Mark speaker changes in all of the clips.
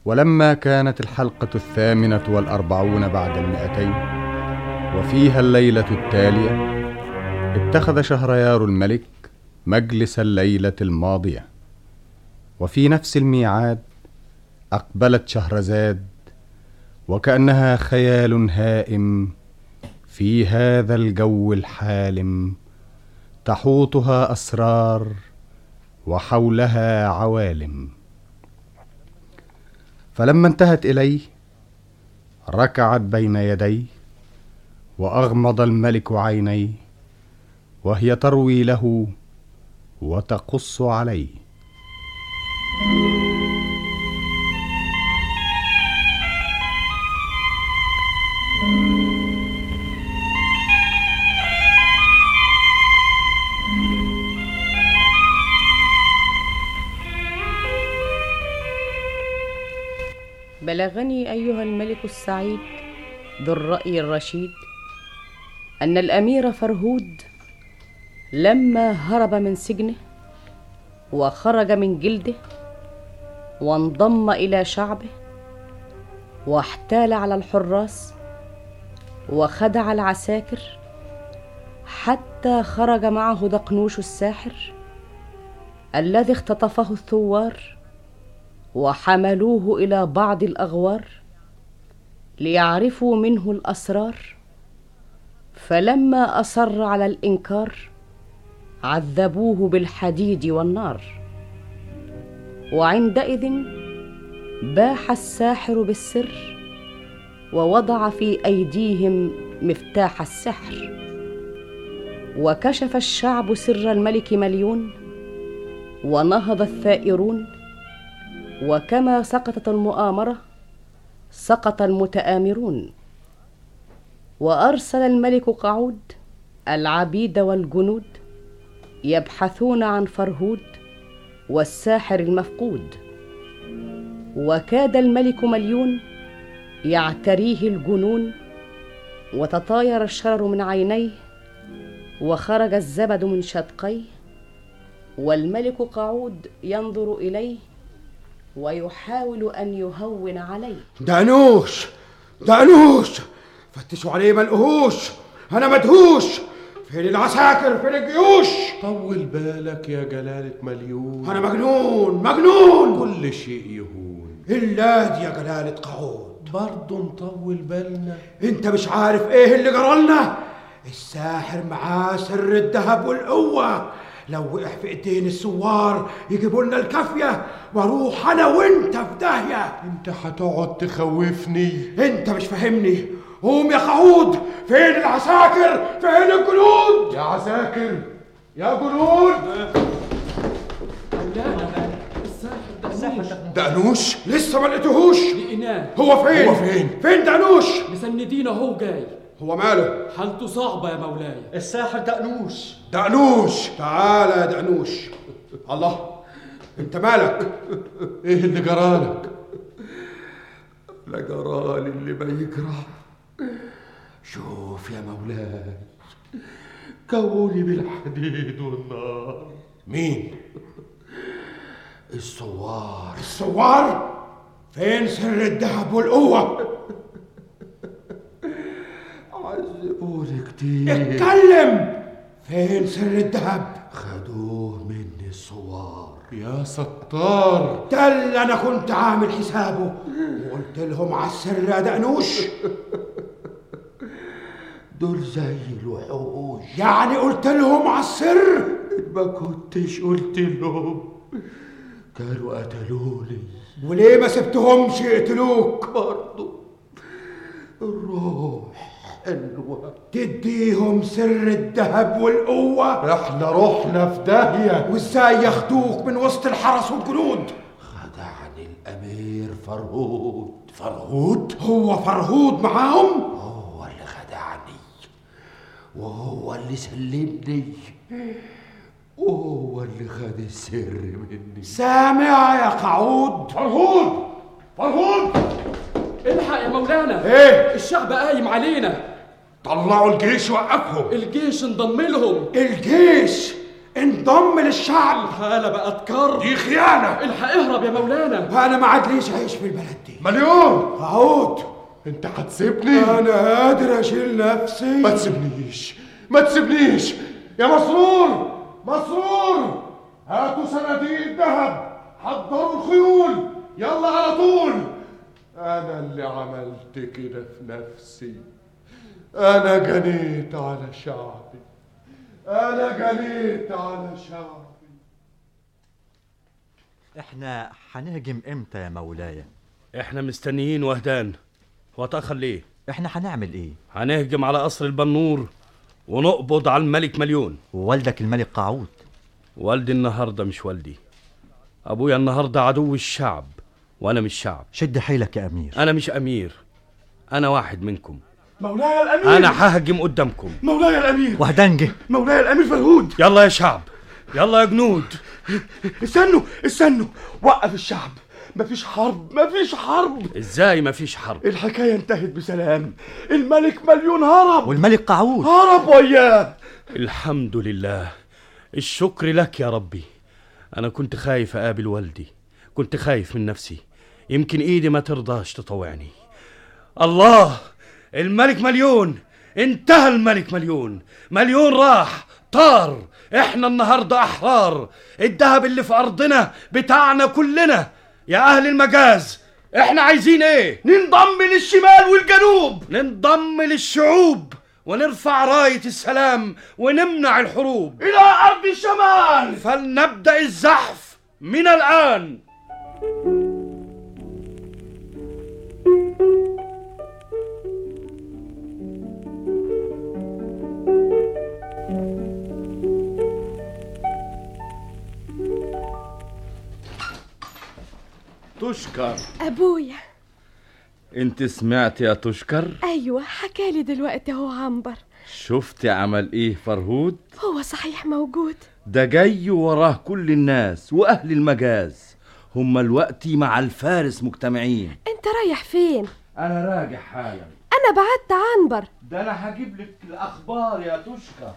Speaker 1: ولما كانت الحلقة 48 بعد 200 وفيها الليلة التالية، اتخذ شهريار الملك مجلس الليلة الماضية، وفي نفس الميعاد أقبلت شهرزاد وكأنها خيال هائم في هذا الجو الحالم، تحوطها أسرار وحولها عوالم. فلما انتهت إليه ركعت بين يديه وأغمض الملك عينيه وهي تروي له وتقص عليه.
Speaker 2: بلغني أيها الملك السعيد ذو الرأي الرشيد أن الأمير فرهود لما هرب من سجنه وخرج من جلده وانضم إلى شعبه واحتال على الحراس وخدع العساكر حتى خرج معه دقنوش الساحر الذي اختطفه الثوار وحملوه إلى بعض الأغوار ليعرفوا منه الأسرار، فلما أصر على الإنكار عذبوه بالحديد والنار. وعندئذ باح الساحر بالسر ووضع في أيديهم مفتاح السحر، وكشف الشعب سر الملك مليون ونهض الثائرون، وكما سقطت المؤامرة سقط المتآمرون. وأرسل الملك قعود العبيد والجنود يبحثون عن فرهود والساحر المفقود، وكاد الملك مليون يعتريه الجنون وتطاير الشرر من عينيه وخرج الزبد من شدقيه، والملك قعود ينظر إليه ويحاول أن يهون عليه.
Speaker 3: دقنوش فتشوا عليه ما لقوهوش، أنا مدهوش. فين العساكر؟ فين الجيوش؟
Speaker 4: طول بالك يا جلالة مليون،
Speaker 3: أنا مجنون.
Speaker 4: كل شيء يهون
Speaker 3: إلا دي يا جلالة قعود.
Speaker 4: برضه نطول بالنا.
Speaker 3: انت مش عارف ايه اللي جرالنا؟ الساحر معاه سر الذهب والقوة، لو وقع في ايدين الثوار يجيبوا لنا الكافية واروح انا وانت في داهية.
Speaker 4: انت هتقعد تخوفني؟
Speaker 3: انت مش فاهمني. قوم يا قعود، فين العساكر؟ فين الجنود؟
Speaker 4: يا عساكر يا جنود. دقنوش
Speaker 3: لسه ما لقيتهوش.
Speaker 5: لقيناه.
Speaker 3: هو فين؟ فين دقنوش؟
Speaker 5: مسندينه اهو جاي.
Speaker 3: هو ماله؟
Speaker 5: حالته صعبة يا مولاي.
Speaker 6: الساحر
Speaker 4: دقنوش.
Speaker 3: تعالى يا دقنوش. الله، انت مالك؟
Speaker 4: ايه اللي جرالك؟ لا جرالي اللي ما يجرى. شوف يا مولاي، كوني بالحديد والنار.
Speaker 3: مين؟
Speaker 4: الثوار.
Speaker 3: فين سر الذهب والقوة؟
Speaker 4: عذبوني كتير.
Speaker 3: اتكلم، فين سر الذهب؟
Speaker 4: خدوه مني الثوار يا ستار.
Speaker 3: ده اللي انا كنت عامل حسابه وقلت لهم على السر يا دقنوش.
Speaker 4: دول زي الوحوش.
Speaker 3: يعني قلت لهم على السر؟
Speaker 4: ما كنتش قلت لهم كانوا قتلوني.
Speaker 3: وليه ما سبتهمش يقتلوك؟
Speaker 4: برضو الروح حلوة.
Speaker 3: تديهم سر الذهب والقوة؟
Speaker 4: احنا رحنا في داهية.
Speaker 3: وازاي ياخدوك من وسط الحرس والجنود؟
Speaker 4: خدعني الأمير فرهود.
Speaker 3: هو فرهود معاهم؟
Speaker 4: هو اللي خدعني وهو اللي سلمني وهو اللي خد السر مني.
Speaker 3: سامع يا قعود؟
Speaker 4: فرهود
Speaker 5: الحق يا مولانا.
Speaker 3: ايه؟
Speaker 5: الشعب قايم علينا.
Speaker 4: طلعوا الجيش وقفهم.
Speaker 5: الجيش انضم لهم.
Speaker 3: الجيش؟ انضم للشعب.
Speaker 5: الحالة بقت كر.
Speaker 4: دي خيانة.
Speaker 5: الحق اهرب يا مولانا.
Speaker 3: وانا ما عادليش عيش في البلد دي.
Speaker 4: مليون.
Speaker 3: اعود.
Speaker 4: انت هتسيبني؟
Speaker 3: انا قادر اشيل نفسي.
Speaker 4: ما تسيبنيش، ما تسيبنيش يا مسرور. مسرور، هاتوا صناديق ذهب، حضروا الخيول، يلا على طول. انا اللي عملت كده في نفسي. انا جنيت على شعبي، انا جنيت على شعبي.
Speaker 6: احنا هنهجم امتى يا مولاي؟
Speaker 7: احنا مستنيين وهدان. واتأخر ليه؟
Speaker 6: احنا هنعمل ايه؟
Speaker 7: هنهجم على قصر البنور ونقبض على الملك مليون.
Speaker 6: ووالدك الملك قعود؟
Speaker 7: والدي النهارده مش والدي. ابويا النهارده عدو الشعب وانا مش شعب.
Speaker 6: شد حيلك يا امير.
Speaker 7: انا مش امير، انا واحد منكم.
Speaker 3: مولاي الامير.
Speaker 7: انا ههجم قدامكم.
Speaker 3: مولاي الامير.
Speaker 6: وهدان جه.
Speaker 3: مولاي الامير فرهود.
Speaker 7: يلا يا شعب، يلا يا جنود.
Speaker 3: استنوا وقف الشعب. مفيش حرب.
Speaker 7: ازاي مفيش حرب؟
Speaker 3: الحكاية انتهت بسلام. الملك مليون هرب.
Speaker 6: والملك قعود
Speaker 3: هرب وياه.
Speaker 7: الحمد لله، الشكر لك يا ربي. انا كنت خايف اقابل والدي، كنت خايف من نفسي، يمكن ايدي ما ترضاش تطوعني. الله، الملك مليون انتهى. الملك مليون راح طار. احنا النهارده احرار. الذهب اللي في ارضنا بتاعنا كلنا. يا اهل المجاز، احنا عايزين ايه؟
Speaker 3: ننضم للشمال والجنوب.
Speaker 7: ننضم للشعوب ونرفع راية السلام ونمنع الحروب
Speaker 3: الى ارض الشمال.
Speaker 7: فلنبدأ الزحف من الآن.
Speaker 8: تشكر.
Speaker 9: أبويا.
Speaker 8: انت سمعت يا تشكر؟
Speaker 9: أيوة، حكالي دلوقتي هو عنبر.
Speaker 8: شفتي عمل ايه فرهود؟
Speaker 9: هو صحيح موجود؟
Speaker 8: ده جاي وراه كل الناس واهل المجاز، هم الوقتي مع الفارس مجتمعين.
Speaker 9: انت رايح فين؟
Speaker 8: انا راجع حالا.
Speaker 9: انا بعت عنبر.
Speaker 8: ده انا هجيب لك الاخبار يا تشكر.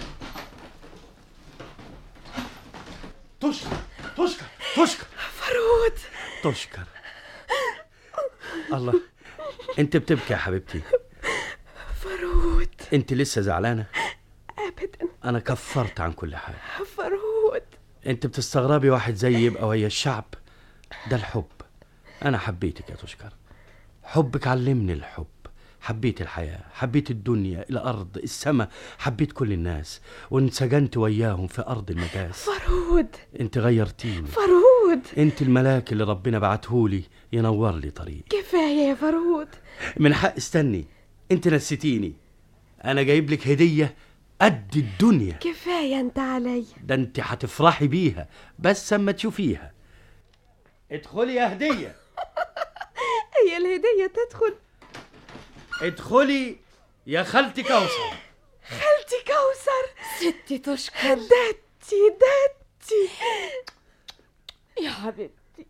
Speaker 7: تشكر
Speaker 9: فرهود.
Speaker 7: تشكر. الله، انت بتبكي يا حبيبتي؟
Speaker 9: فرهود.
Speaker 7: انت لسه زعلانة؟
Speaker 9: ابدا.
Speaker 7: انا كفرت عن كل حاجة.
Speaker 9: فرهود.
Speaker 7: انت بتستغربي واحد زي يبقى ويا الشعب؟ ده الحب. انا حبيتك يا تشكر. حبك علمني الحب. حبيت الحياة، حبيت الدنيا، الأرض، السماء، حبيت كل الناس وانسجنت وياهم في أرض المجاز.
Speaker 9: فرهود.
Speaker 7: انت غيرتيني.
Speaker 9: فرهود.
Speaker 7: انت الملاك اللي ربنا بعتهولي ينور لي طريق.
Speaker 9: كفاية يا فرهود.
Speaker 7: من حق استني، انت نسيتيني. انا جايب لك هدية قد الدنيا.
Speaker 9: كفاية انت علي.
Speaker 7: ده انت هتفرحي بيها بس اما تشوفيها. ادخلي يا هدية.
Speaker 9: هي الهدية تدخل؟
Speaker 7: ادخلي يا خالتي كوثر.
Speaker 9: خالتي كوثر. ستي تشكر. دتي يا حبيبتي.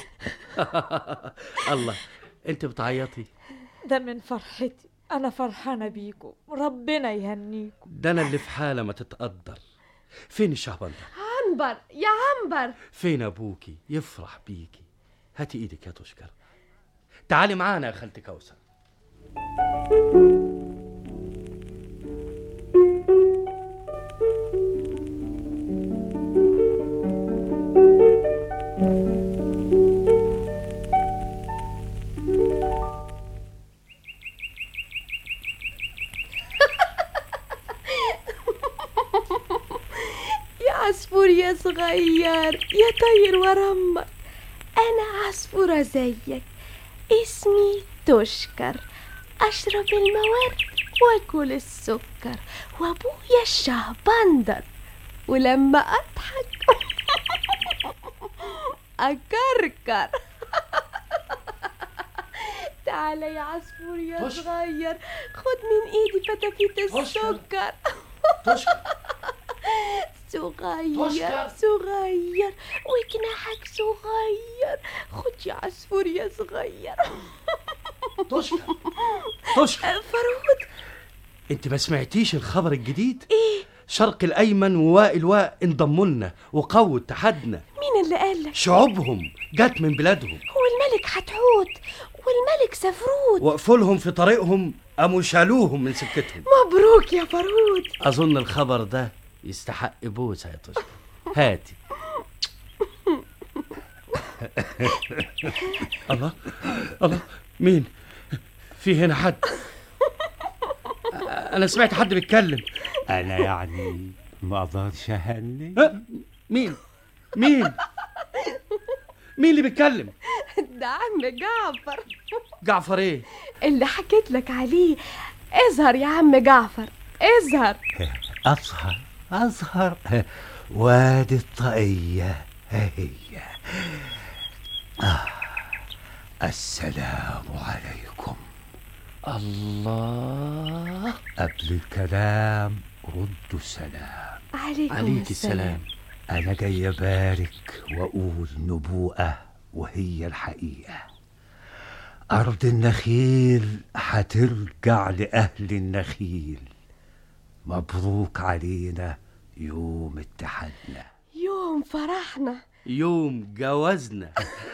Speaker 7: الله، انت بتعيطي؟
Speaker 10: ده من فرحتي، انا فرحانه بيكم، ربنا يهنيكم.
Speaker 7: ده انا اللي في حاله ما تتقدر. فين الشهبان ده؟
Speaker 9: عنبر يا عنبر.
Speaker 7: فين ابوكي يفرح بيكي؟ هاتي ايدك يا تشكر. تعالي معانا يا خالتي كوثر.
Speaker 9: يا عصفور يا صغير يا طير ورمك، أنا عصفورة زيك اسمي تشكر، أشرب المورد وأكل السكر وأبويا الشهبندر، ولما أضحك أكركر. تعال يا عصفور يا صغير، خد من إيدي فتافيت السكر. صغير صغير وجناحك صغير، خد يا عصفور يا صغير.
Speaker 7: تشكر.
Speaker 9: فرهود،
Speaker 7: انت ما سمعتيش الخبر الجديد؟
Speaker 9: ايه؟
Speaker 7: شرق الأيمن ووائل واء انضموا لنا وقووا اتحادنا.
Speaker 9: مين اللي قالك؟
Speaker 7: شعوبهم جت من بلادهم.
Speaker 9: والملك حتحوت والملك سفروت
Speaker 7: وقفوا لهم في طريقهم، قاموا شالوهم من سكتهم.
Speaker 9: مبروك يا فرود.
Speaker 7: أظن الخبر ده يستحق بوسة يا طشت. هاتي. الله الله، مين في هنا؟ حد؟ أنا سمعت حد بيتكلم.
Speaker 11: أنا يعني ما أقدرش أهني.
Speaker 7: مين مين اللي بيتكلم؟
Speaker 9: ده عم جعفر.
Speaker 7: جعفر ايه؟
Speaker 9: اللي حكيت لك عليه. اظهر يا عم جعفر، اظهر.
Speaker 11: أظهر. وادي الطاقية هي. السلام عليكم.
Speaker 7: الله.
Speaker 11: قبل الكلام ردوا السلام.
Speaker 9: عليك السلام.
Speaker 11: أنا جاي أبارك وأقول نبوءة وهي الحقيقة. أرض النخيل هترجع لأهل النخيل. مبروك علينا يوم اتحادنا،
Speaker 9: يوم فرحنا،
Speaker 7: يوم جوازنا.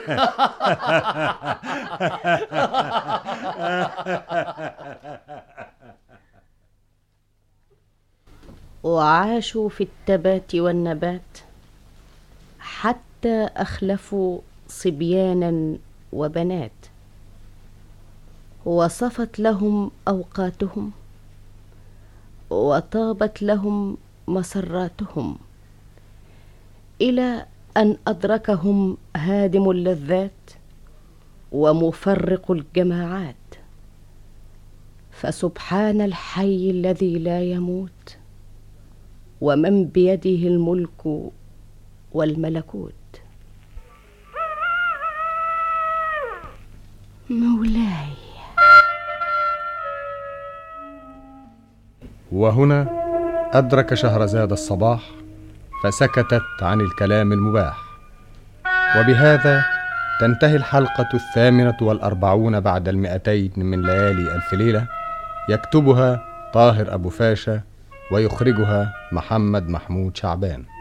Speaker 2: وعاشوا في التبات والنبات حتى أخلفوا صبيانا وبنات، وصفت لهم أوقاتهم وطابت لهم مسراتهم، إلى أن أدركهم هادم اللذات ومفرق الجماعات. فسبحان الحي الذي لا يموت، ومن بيده الملك والملكوت. مولاي.
Speaker 1: وهنا أدرك شهرزاد الصباح، فسكتت عن الكلام المباح. وبهذا تنتهي الحلقة 48 بعد 200 من ليالي ألف ليلة، يكتبها طاهر أبو فاشا ويخرجها محمد محمود شعبان.